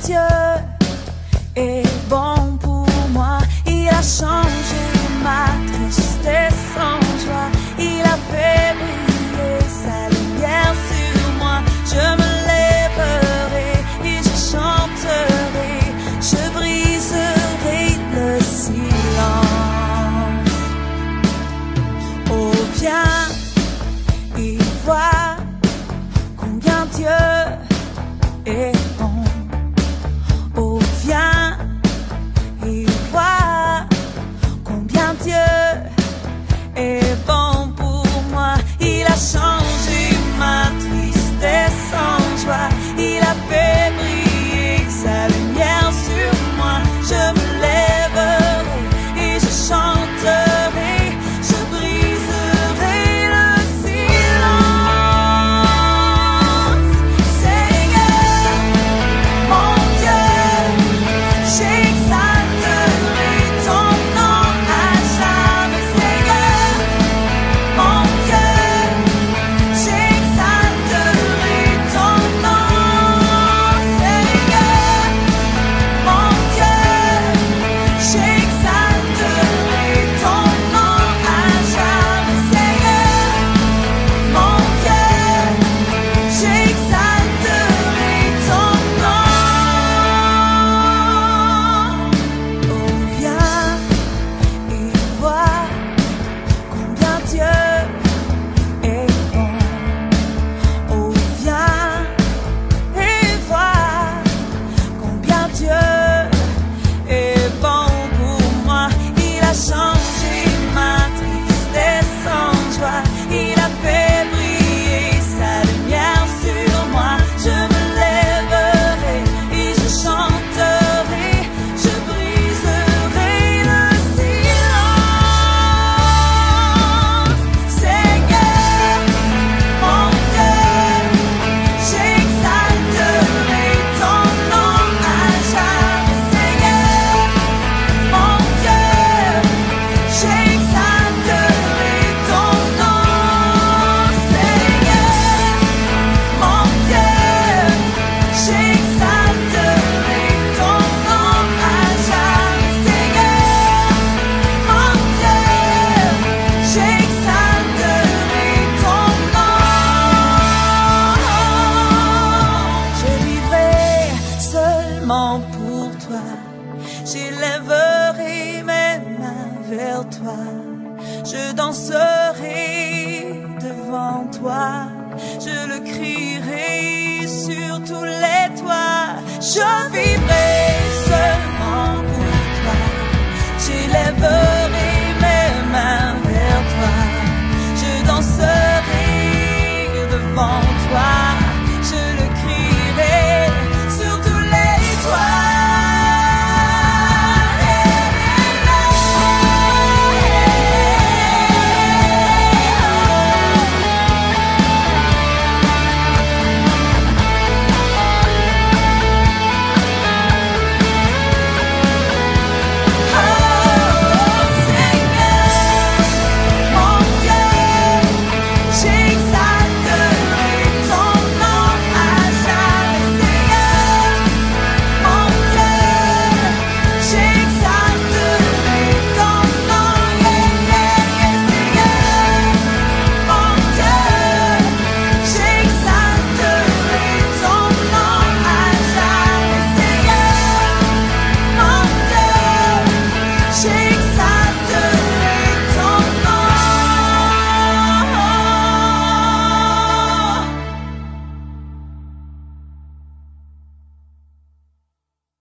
Dieu est bon pour moi. Il a changé ma tristesse en joie. Il a fait briller sa lumière sur moi. Je me lèverai et je chanterai. Je briserai le silence. Oh, viens et vois combien Dieu est bon. Oh, viens et vois combien Dieu est bon pour moi. Il a changé ma tristesse en joie. Il a fait briller sa lumière sur moi. Je me lèverai et je chanterai. Je briserai le silence. Seigneur, mon Dieu, j'exalterai ton nom à jamais. Seigneur, mon Dieu, j'exalterai ton nom. Seigneur, mon Dieu, j'exalterai ton nom à jamais. Seigneur, mon Dieu, j'exalterai ton nom. Oh, viens et vois combien Dieu est bon. Oh, viens et vois combien Dieu est bon pour moi. Il a changé ma tristesse en joie. Il a fait briller sa lumière sur moi. Je me lèverai et je chanterai. Je briserai le silence. Seigneur, mon Dieu, j'exalterai ton nom à jamais. Seigneur, mon Dieu, j'exalterai ton nom. Seigneur, mon Dieu, j'exalterai ton nom à jamais. Seigneur, mon Dieu, j'exalterai ton nom. Je vivrai seulement pour toi. J'élèverai mes mains vers toi. Je danserai devant toi. Je le crierai sur tous les toits. Je vivrai seulement pour toi. J'élèverai mes mains vers toi. Je danserai devant toi. Je le crierai sur tous les toits. Shake